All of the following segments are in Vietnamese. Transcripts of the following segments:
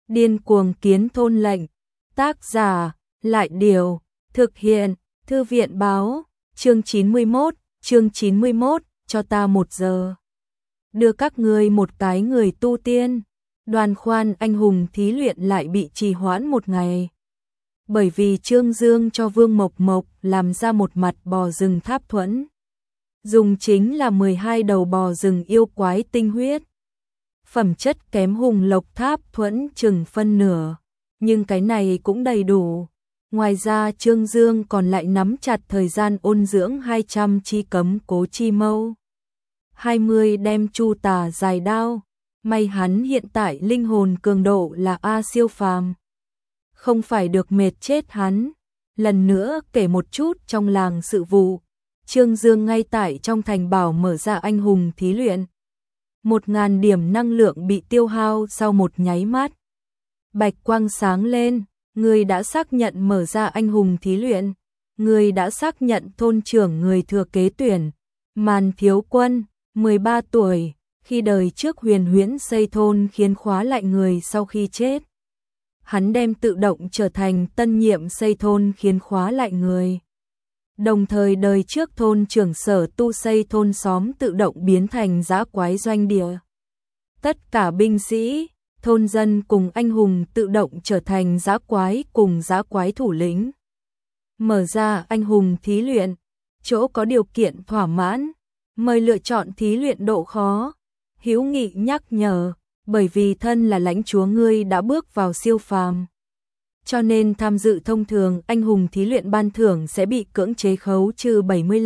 Điên cuồng kiến thôn lệnh. Tác giả, Lại Điều. Thực hiện, Thư viện báo. Chương 91, cho ta 1 giờ. Đưa các ngươi một cái người tu tiên. Đoàn khoan anh hùng thí luyện lại bị trì hoãn 1 ngày. Bởi vì Trương Dương cho Vương Mộc Mộc làm ra một mặt bò rừng tháp thuẫn. Dùng chính là 12 đầu bò rừng yêu quái tinh huyết. Phẩm chất kém hùng lộc tháp thuẫn chừng phân nửa, nhưng cái này cũng đầy đủ. Ngoài ra Trương Dương còn lại nắm chặt thời gian ôn dưỡng 200 chi cấm cố chi mâu. 20 đem chu tà dài đao. May hắn hiện tại linh hồn cường độ là A siêu phàm. Không phải được mệt chết hắn. Lần nữa kể một chút trong làng sự vụ. Trương Dương ngay tại trong thành bảo mở ra anh hùng thí luyện. 1000 điểm năng lượng bị tiêu hao sau một nháy mắt. Bạch quang sáng lên, người đã xác nhận mở ra anh hùng thí luyện. Người đã xác nhận thôn trưởng người thừa kế tuyển. Màn Thiếu Quân, 13 tuổi, khi đời trước huyền huyễn xây thôn khiến khóa lại người sau khi chết. Hắn đem tự động trở thành tân nhiệm xây thôn khiến khóa lại người. Đồng thời đời trước thôn trưởng sở tu xây thôn xóm tự động biến thành dã quái doanh địa. Tất cả binh sĩ, thôn dân cùng anh hùng tự động trở thành dã quái cùng dã quái thủ lĩnh. Mở ra anh hùng thí luyện, chỗ có điều kiện thỏa mãn, mời lựa chọn thí luyện độ khó. Hữu Nghị nhắc nhở, bởi vì thân là lãnh chúa ngươi đã bước vào siêu phàm. Cho nên tham dự thông thường anh hùng thí luyện ban thưởng sẽ bị cưỡng chế khấu trừ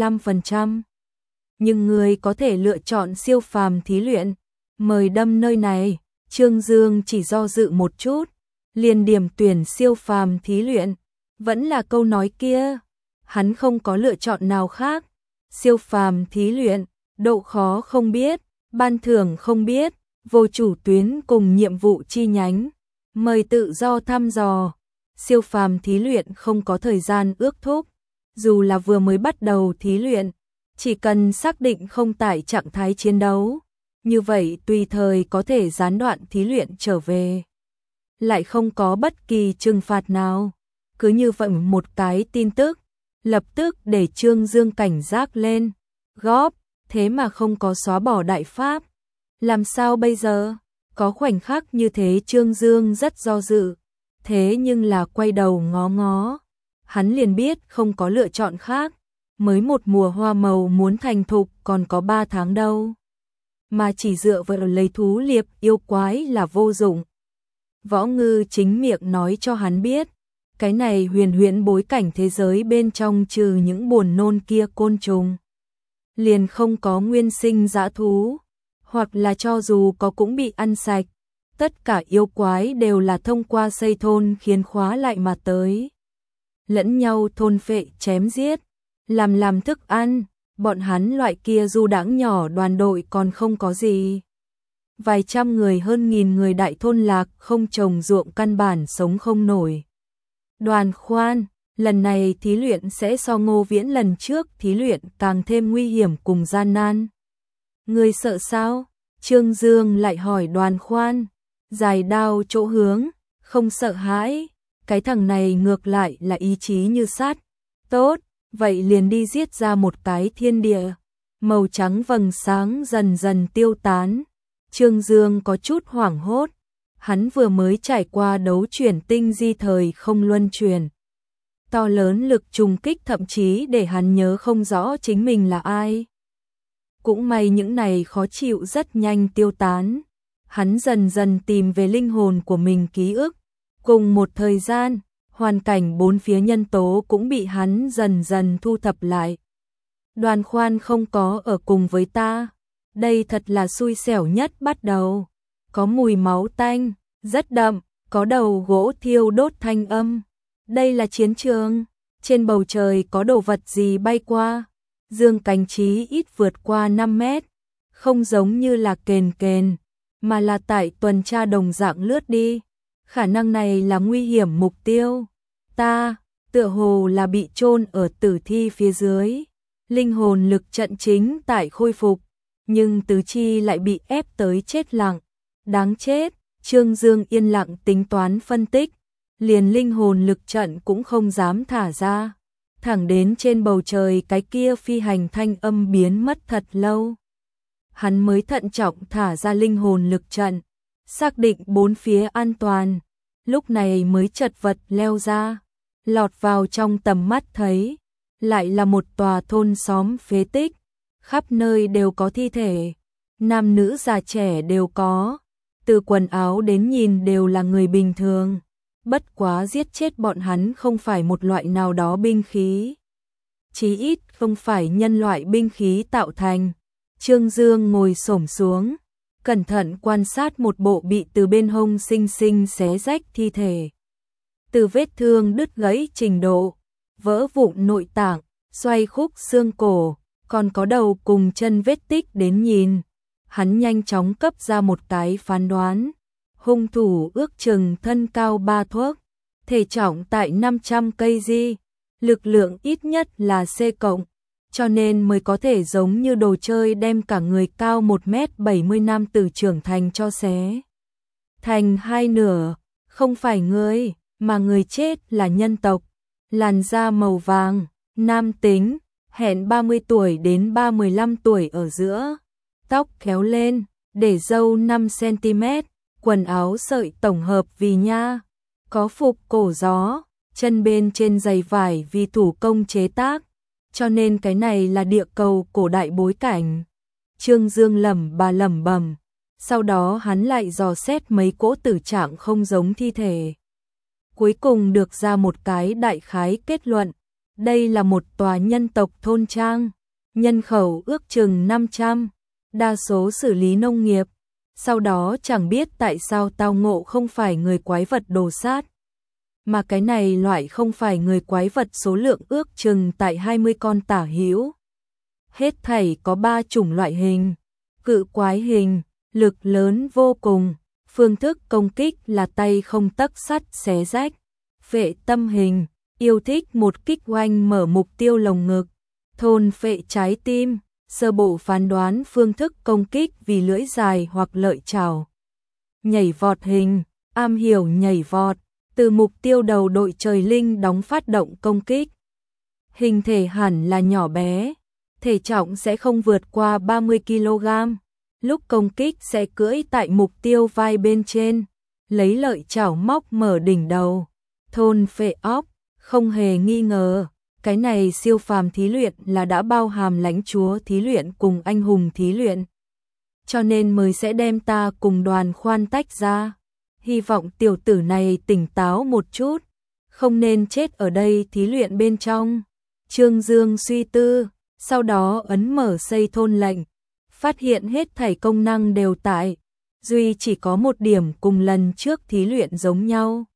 75%. Nhưng người có thể lựa chọn siêu phàm thí luyện. Mời đâm nơi này. Trương Dương chỉ do dự một chút, liền điểm tuyển siêu phàm thí luyện. Vẫn là câu nói kia, hắn không có lựa chọn nào khác. Siêu phàm thí luyện, độ khó không biết, ban thưởng không biết, vô chủ tuyến cùng nhiệm vụ chi nhánh. Mời tự do thăm dò. Siêu phàm thí luyện không có thời gian ước thúc, dù là vừa mới bắt đầu thí luyện, chỉ cần xác định không tại trạng thái chiến đấu, như vậy tùy thời có thể gián đoạn thí luyện trở về. Lại không có bất kỳ trừng phạt nào, cứ như vậy một cái tin tức, lập tức để Trương Dương cảnh giác lên, góp, thế mà không có xóa bỏ đại pháp. Làm sao bây giờ? Có khoảnh khắc như thế Trương Dương rất do dự. Thế nhưng là quay đầu ngó ngó, hắn liền biết không có lựa chọn khác, mới một mùa hoa màu muốn thành thục còn có 3 tháng đâu. Mà chỉ dựa vào lấy thú liệp yêu quái là vô dụng. Võ Ngư chính miệng nói cho hắn biết, cái này huyền huyễn bối cảnh thế giới bên trong trừ những buồn nôn kia côn trùng. Liền không có nguyên sinh dã thú, hoặc là cho dù có cũng bị ăn sạch. Tất cả yêu quái đều là thông qua xây thôn khiến khóa lại mà tới. Lẫn nhau thôn phệ chém giết, làm thức ăn, bọn hắn loại kia du đãng nhỏ đoàn đội còn không có gì. Vài trăm người hơn 1000 người đại thôn lạc không trồng ruộng căn bản sống không nổi. Đoàn khoan, lần này thí luyện sẽ so Ngô Viễn lần trước thí luyện càng thêm nguy hiểm cùng gian nan. Người sợ sao? Trương Dương lại hỏi Đoàn khoan. Dài đao chỗ hướng, không sợ hãi, cái thằng này ngược lại là ý chí như sắt. Tốt, vậy liền đi giết ra một cái thiên địa. Màu trắng vầng sáng dần dần tiêu tán. Trương Dương có chút hoảng hốt, hắn vừa mới trải qua đấu chuyển tinh di thời không luân chuyển. To lớn lực trùng kích thậm chí để hắn nhớ không rõ chính mình là ai. Cũng may những này khó chịu rất nhanh tiêu tán. Hắn dần dần tìm về linh hồn của mình ký ức. Cùng một thời gian, hoàn cảnh bốn phía nhân tố cũng bị hắn dần dần thu thập lại. Đoàn khoan không có ở cùng với ta. Đây thật là xui xẻo nhất bắt đầu. Có mùi máu tanh, rất đậm, có đầu gỗ thiêu đốt thanh âm. Đây là chiến trường. Trên bầu trời có đồ vật gì bay qua. Dương cánh chí ít vượt qua 5 mét. Không giống như là kền, mà là tại tuần tra đồng dạng lướt đi. Khả năng này là nguy hiểm mục tiêu. Ta, tựa hồ là bị chôn ở tử thi phía dưới. Linh hồn lực trận chính tại khôi phục, nhưng tứ chi lại bị ép tới chết lặng. Đáng chết, Trương Dương yên lặng tính toán phân tích, liền linh hồn lực trận cũng không dám thả ra. Thẳng đến trên bầu trời cái kia phi hành thanh âm biến mất thật lâu. Hắn mới thận trọng thả ra linh hồn lực trận, xác định bốn phía an toàn, lúc này mới chật vật leo ra, lọt vào trong tầm mắt thấy, lại là một tòa thôn xóm phế tích, khắp nơi đều có thi thể, nam nữ già trẻ đều có, từ quần áo đến nhìn đều là người bình thường, bất quá giết chết bọn hắn không phải một loại nào đó binh khí, chí ít không phải nhân loại binh khí tạo thành. Trương Dương ngồi xổm xuống, cẩn thận quan sát một bộ bị từ bên hông xinh xinh xé rách thi thể. Từ vết thương đứt gãy trình độ, vỡ vụn nội tạng, xoay khúc xương cổ, còn có đầu cùng chân vết tích đến nhìn. Hắn nhanh chóng cấp ra một cái phán đoán. Hung thủ ước chừng thân cao 3 thước, thể trọng tại 500 kg, lực lượng ít nhất là C+, cho nên mới có thể giống như đồ chơi đem cả người cao 1m70 nam tử trưởng thành cho xé thành hai nửa, không phải người, mà người chết là nhân tộc, làn da màu vàng, nam tính, hẹn 30 tuổi đến 35 tuổi ở giữa, tóc kéo lên, để râu 5 cm, quần áo sợi tổng hợp vì nha, có phục cổ gió, chân bên trên giày vải vì thủ công chế tác, cho nên cái này là địa cầu cổ đại bối cảnh. Trương Dương lẩm bẩm, sau đó hắn lại dò xét mấy cỗ tử trạng không giống thi thể. Cuối cùng được ra một cái đại khái kết luận, đây là một tòa nhân tộc thôn trang, nhân khẩu ước chừng 500, đa số xử lý nông nghiệp, sau đó chẳng biết tại sao tao ngộ không phải người quái vật đồ sát. Mà cái này loại không phải người quái vật số lượng ước chừng tại 20 con tả hữu. Hết thảy có 3 chủng loại hình, cự quái hình, lực lớn vô cùng, phương thức công kích là tay không tấc sắt xé rách, phệ tâm hình, yêu thích một kích oanh mở mục tiêu lồng ngực, thôn phệ trái tim, sơ bộ phán đoán phương thức công kích vì lưỡi dài hoặc lợi chảo. Nhảy vọt hình, am hiểu nhảy vọt, từ mục tiêu đầu đội trời linh đóng phát động công kích. Hình thể hẳn là nhỏ bé, thể trọng sẽ không vượt qua 30 kg, lúc công kích sẽ cưỡi tại mục tiêu vai bên trên, lấy lợi chảo móc mở đỉnh đầu. Thôn phệ óc, không hề nghi ngờ, cái này siêu phàm thí luyện là đã bao hàm lãnh chúa thí luyện cùng anh hùng thí luyện. Cho nên mới sẽ đem ta cùng Đoàn Khoan tách ra. Hy vọng tiểu tử này tỉnh táo một chút, không nên chết ở đây thí luyện bên trong. Trương Dương suy tư, sau đó ấn mở xây thôn lệnh, phát hiện hết thảy công năng đều tại, duy chỉ có một điểm cùng lần trước thí luyện giống nhau.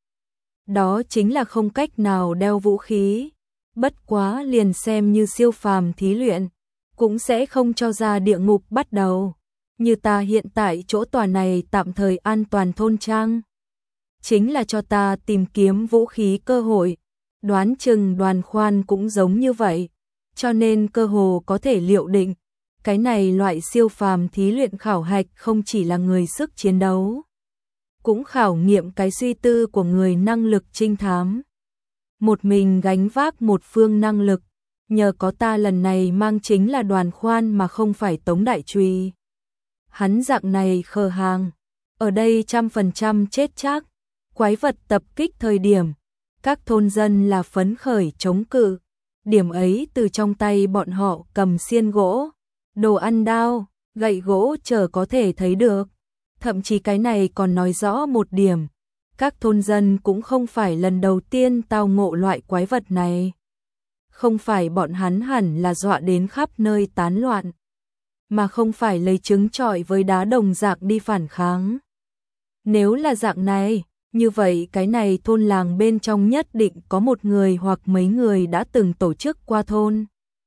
Đó chính là không cách nào đeo vũ khí, bất quá liền xem như siêu phàm thí luyện, cũng sẽ không cho ra địa ngục bắt đầu. Như ta hiện tại chỗ tòa này tạm thời an toàn thôn trang, chính là cho ta tìm kiếm vũ khí cơ hội, đoán chừng Đoàn Khoan cũng giống như vậy, cho nên cơ hồ có thể liệu định, cái này loại siêu phàm thí luyện khảo hạch không chỉ là người sức chiến đấu, cũng khảo nghiệm cái suy tư của người năng lực trinh thám. Một mình gánh vác một phương năng lực, nhờ có ta lần này mang chính là Đoàn Khoan mà không phải Tống Đại Truy. Hắn dạng này khờ hàng, ở đây 100% chết chắc. Quái vật tập kích thời điểm, các thôn dân là phấn khởi chống cự, điểm ấy từ trong tay bọn họ cầm xiên gỗ, đồ ăn đao, gậy gỗ chờ có thể thấy được. Thậm chí cái này còn nói rõ một điểm, các thôn dân cũng không phải lần đầu tiên tao ngộ loại quái vật này. Không phải bọn hắn hẳn là dọa đến khắp nơi tán loạn, mà không phải lấy trứng trọi với đá đồng dạng đi phản kháng. Nếu là dạng này, như vậy cái này thôn làng bên trong nhất định có một người hoặc mấy người đã từng tổ chức qua thôn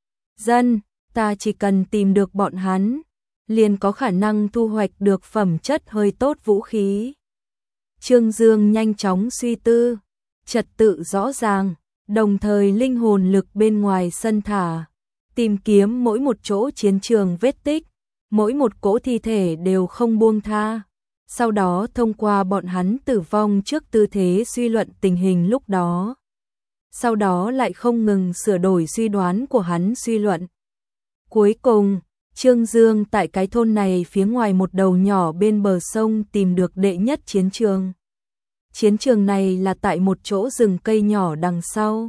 dân, ta chỉ cần tìm được bọn hắn, liền có khả năng thu hoạch được phẩm chất hơi tốt vũ khí. Trương Dương nhanh chóng suy tư, trật tự rõ ràng, đồng thời linh hồn lực bên ngoài sân thả, tìm kiếm mỗi một chỗ chiến trường vết tích, mỗi một cỗ thi thể đều không buông tha. sau đó thông qua bọn hắn tử vong trước tư thế suy luận tình hình lúc đó. Sau đó lại không ngừng sửa đổi suy đoán của hắn suy luận. Cuối cùng, Trương Dương tại cái thôn này phía ngoài một đầu nhỏ bên bờ sông tìm được đệ nhất chiến trường. Chiến trường này là tại một chỗ rừng cây nhỏ đằng sau.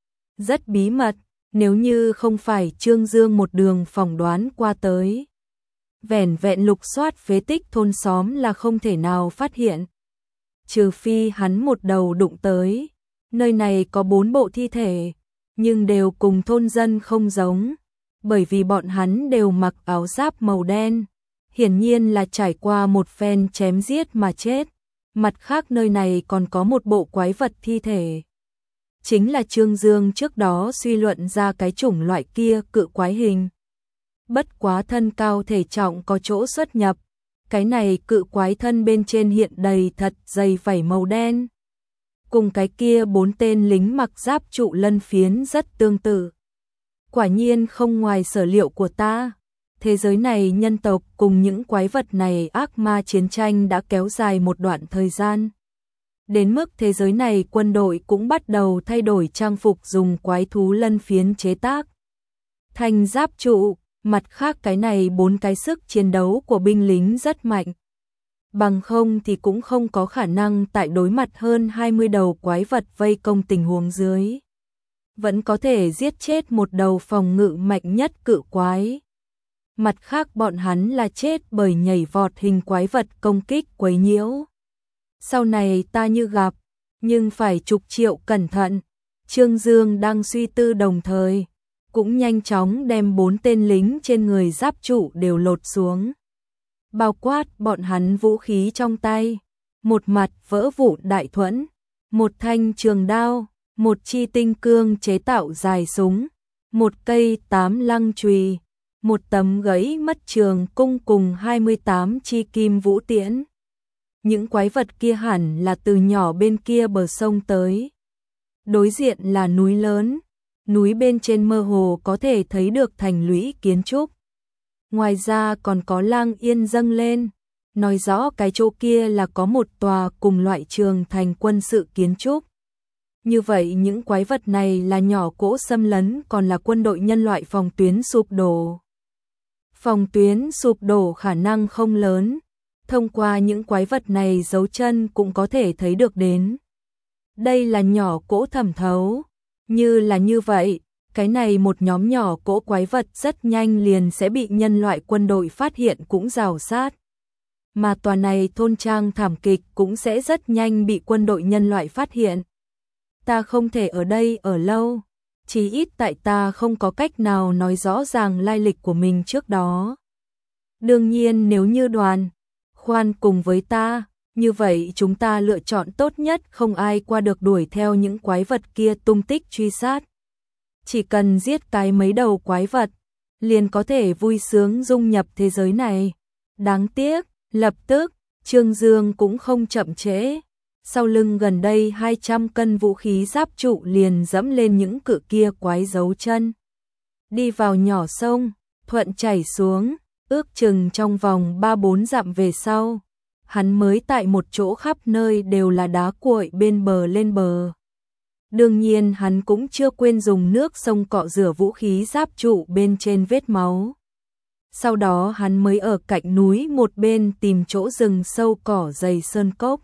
Rất bí mật, nếu như không phải Trương Dương một đường phỏng đoán qua tới. Vẻn vẹn lục soát phế tích thôn xóm là không thể nào phát hiện. Trừ phi hắn một đầu đụng tới. Nơi này có 4 bộ thi thể, nhưng đều cùng thôn dân không giống. Bởi vì bọn hắn đều mặc áo giáp màu đen. Hiển nhiên là trải qua một phen chém giết mà chết. Mặt khác nơi này còn có một bộ quái vật thi thể. Chính là Trương Dương trước đó suy luận ra cái chủng loại kia cự quái hình. Bất quá thân cao thể trọng có chỗ xuất nhập. Cái này cự quái thân bên trên hiện đầy thật dày vảy màu đen. Cùng cái kia 4 tên lính mặc giáp trụ lân phiến rất tương tự. Quả nhiên không ngoài sở liệu của ta. Thế giới này nhân tộc cùng những quái vật này ác ma chiến tranh đã kéo dài một đoạn thời gian. Đến mức thế giới này quân đội cũng bắt đầu thay đổi trang phục dùng quái thú lân phiến chế tác. Thành giáp trụ, mặt khác cái này 4 cái sức chiến đấu của binh lính rất mạnh. Bằng không thì cũng không có khả năng tại đối mặt hơn 20 đầu quái vật vây công tình huống dưới. Vẫn có thể giết chết một đầu phòng ngự mạnh nhất cự quái. Mặt khác bọn hắn là chết bởi nhảy vọt hình quái vật công kích quấy nhiễu. Sau này ta như gặp, nhưng phải chục triệu cẩn thận. Trương Dương đang suy tư đồng thời, cũng nhanh chóng đem 4 tên lính trên người giáp trụ đều lột xuống. Bao quát bọn hắn vũ khí trong tay, một mặt vỡ vụn đại thuẫn, một thanh trường đao, một chi tinh cương chế tạo dài súng, một cây 8 lăng chùy, một tấm gãy mất trường cung cùng 28 chi kim vũ tiễn. Những quái vật kia hẳn là từ nhỏ bên kia bờ sông tới. Đối diện là núi lớn, núi bên trên mơ hồ có thể thấy được thành lũy kiến trúc. Ngoài ra còn có lang yên dâng lên, nói rõ cái chỗ kia là có một tòa cùng loại trường thành quân sự kiến trúc. Như vậy những quái vật này là nhỏ cỗ xâm lấn còn là quân đội nhân loại phòng tuyến sụp đổ. Phòng tuyến sụp đổ khả năng không lớn, thông qua những quái vật này dấu chân cũng có thể thấy được đến. Đây là nhỏ cỗ thẩm thấu, như là như vậy, cái này một nhóm nhỏ cỗ quái vật rất nhanh liền sẽ bị nhân loại quân đội phát hiện cũng rào sát. Mà tòa này thôn trang thảm kịch cũng sẽ rất nhanh bị quân đội nhân loại phát hiện. Ta không thể ở đây ở lâu, chí ít tại ta không có cách nào nói rõ ràng lai lịch của mình trước đó. Đương nhiên nếu như đoàn khoan cùng với ta, như vậy chúng ta lựa chọn tốt nhất không ai qua được đuổi theo những quái vật kia tung tích truy sát. Chỉ cần giết cái mấy đầu quái vật, liền có thể vui sướng dung nhập thế giới này. Đáng tiếc, lập tức, Trương Dương cũng không chậm trễ. Sau lưng gần đây 200 cân vũ khí giáp trụ liền dẫm lên những cự kia quái dấu chân. Đi vào nhỏ sông, thuận chảy xuống, ước chừng trong vòng 3-4 dặm về sau. Hắn mới tại một chỗ khắp nơi đều là đá cuội bên bờ lên bờ. Đương nhiên hắn cũng chưa quên dùng nước sông cọ rửa vũ khí giáp trụ bên trên vết máu. Sau đó hắn mới ở cạnh núi một bên tìm chỗ rừng sâu cỏ dày sơn cốc.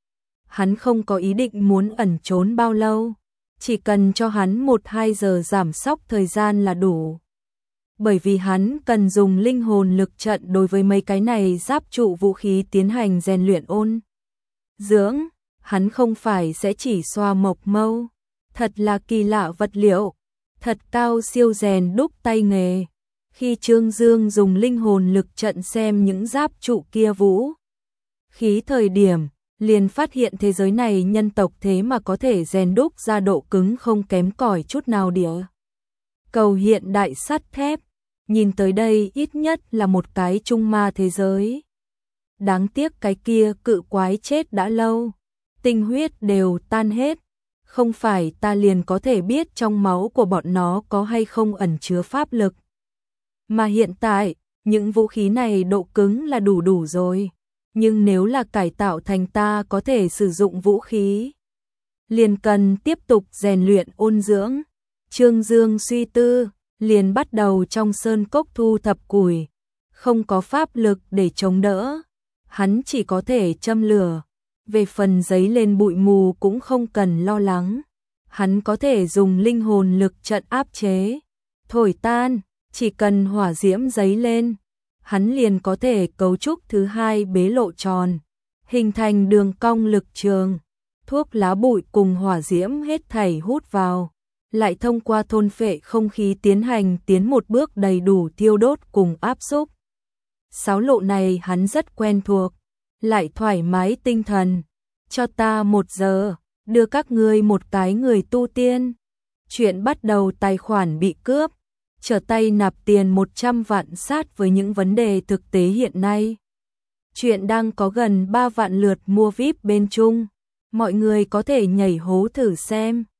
Hắn không có ý định muốn ẩn trốn bao lâu, chỉ cần cho hắn 1-2 giờ giảm sóc thời gian là đủ. Bởi vì hắn cần dùng linh hồn lực trận đối với mấy cái này giáp trụ vũ khí tiến hành rèn luyện ôn dưỡng, hắn không phải sẽ chỉ xoa mộc mâu. Thật là kỳ lạ vật liệu, thật cao siêu rèn đúc tay nghề. Khi Trương Dương dùng linh hồn lực trận xem những giáp trụ kia vũ khí thời điểm, liền phát hiện thế giới này nhân tộc thế mà có thể rèn đúc ra độ cứng không kém cỏi chút nào địa cầu hiện đại sắt thép. Nhìn tới đây ít nhất là một cái trung ma thế giới. Đáng tiếc cái kia cự quái chết đã lâu, tinh huyết đều tan hết. Không phải ta liền có thể biết trong máu của bọn nó có hay không ẩn chứa pháp lực. Mà hiện tại, những vũ khí này độ cứng là đủ rồi. nhưng nếu là cải tạo thành ta có thể sử dụng vũ khí, liền cần tiếp tục rèn luyện ôn dưỡng. Trương Dương suy tư, liền bắt đầu trong sơn cốc thu thập củi, không có pháp lực để chống đỡ, hắn chỉ có thể châm lửa. Về phần giấy lên bụi mù cũng không cần lo lắng, hắn có thể dùng linh hồn lực trận áp chế, thổi tan, chỉ cần hỏa diễm giấy lên, hắn liền có thể cấu trúc thứ hai bế lộ tròn, hình thành đường cong lực trường. Thuốc lá bụi cùng hỏa diễm hết thảy hút vào, lại thông qua thôn phệ không khí tiến hành tiến một bước đầy đủ thiêu đốt cùng áp xúc. 6 lộ này hắn rất quen thuộc, lại thoải mái tinh thần. Cho ta 1 giờ, đưa các ngươi một cái người tu tiên. Chuyện bắt đầu tài khoản bị cướp, trở tay nạp tiền 100 vạn sát với những vấn đề thực tế hiện nay. Chuyện đang có gần 3 vạn lượt mua VIP bên Trung, mọi người có thể nhảy hố thử xem.